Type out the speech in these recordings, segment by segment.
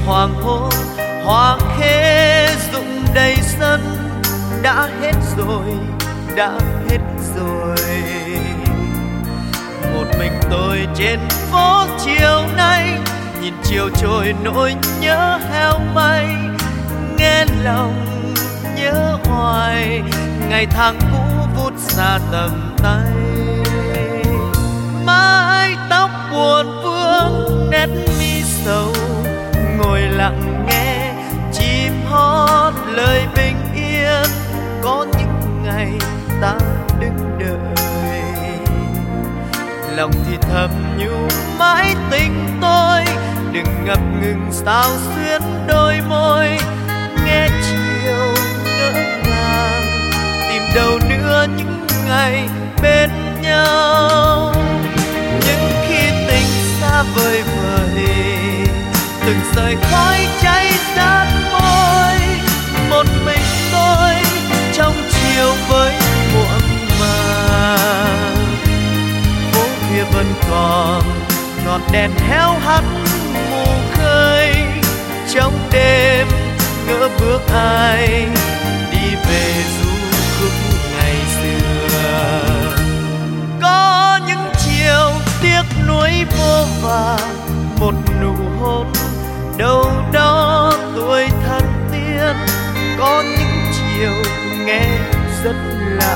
hoàng hôn, hoa khê rụng đầy sân. Đã hết rồi, đã hết rồi. Một mình tôi trên phố chiều nay, nhìn chiều trôi nỗi nhớ heo may. Nghe lòng nhớ hoài, ngày tháng cũ vút xa tầm tay. Mái tóc buồn vương, nét mi sầu, ngồi lặng nghe chim hót lời bình yên. Có những ngày ta đứng đợi, lòng thì thầm nhủ mãi tình tôi. Đừng ngập ngừng sao xuyến đôi môi, nghe chiều ngỡ ngàng, tìm đâu nữa những ngày bên nhau. Nhưng khi tình xa vời vời, từng sợi khói cháy sát môi. Một mình tôi trong chiều với muộn màng, phố kia vẫn còn ngọn đèn héo hắt mù khơi. Trong đêm ngỡ bước ai đi về du khúc ngày xưa. Có những chiều tiếc nuối vô vàn, một nụ hôn đâu đó tuổi thần tiên. Có những chiều nghe rất lạ,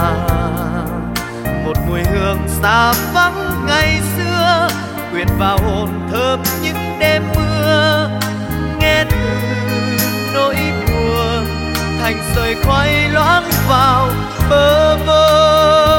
một mùi hương xa vắng ngày xưa quyện vào hồn thơm những đêm mưa. Nghe từ nỗi buồn thành sợi khói loáng vào bơ vơ.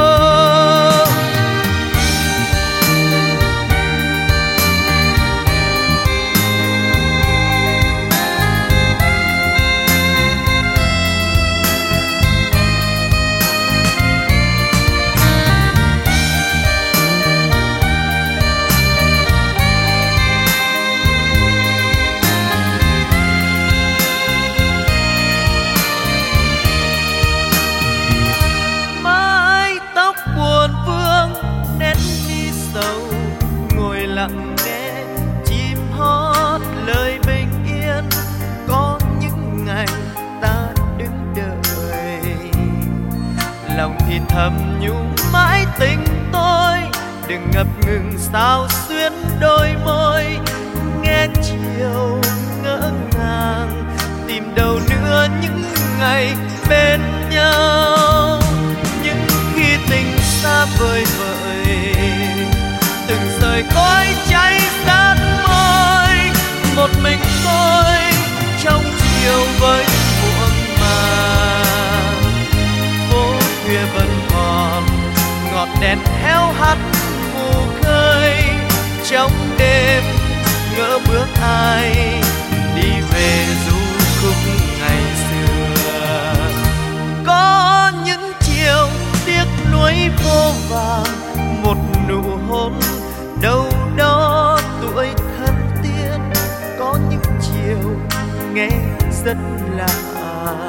Lặng nghe chim hót lời bình yên. Có những ngày ta đứng đợi, lòng thì thầm nhủ mãi tình tôi. Đừng ngập ngừng sao xuyến đôi môi, nghe chiều ngỡ ngàng, tìm đâu nữa những ngày bên nhau. Nhưng khi tình xa vời vợi, từng sợi khói cháy sát môi. Một mình tôi trong chiều với muộn màng, phố khuya vẫn còn ngọn đèn héo hắt mù khơi. Trong đêm ngỡ bước ai đi về du khúc ngày xưa. Có những chiều tiếc nuối vô vàn, một nụ hôn đâu đó tuổi thân tiên. Có những chiều nghe rất lạ,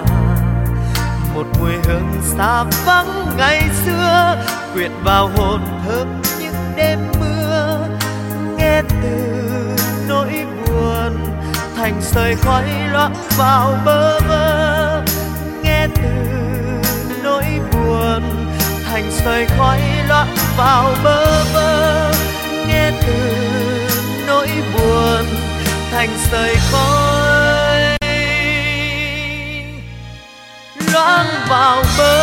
một mùi hương xa vắng ngày xưa quyện vào hồn thơm những đêm mưa. Nghe từ nỗi buồn thành sợi khói loãng vào bơ vơ. Nghe từ nỗi buồn thành sợi khói loãng vào bơ vơ. Nghe từ nỗi buồn thành sợi khói loãng vào bờ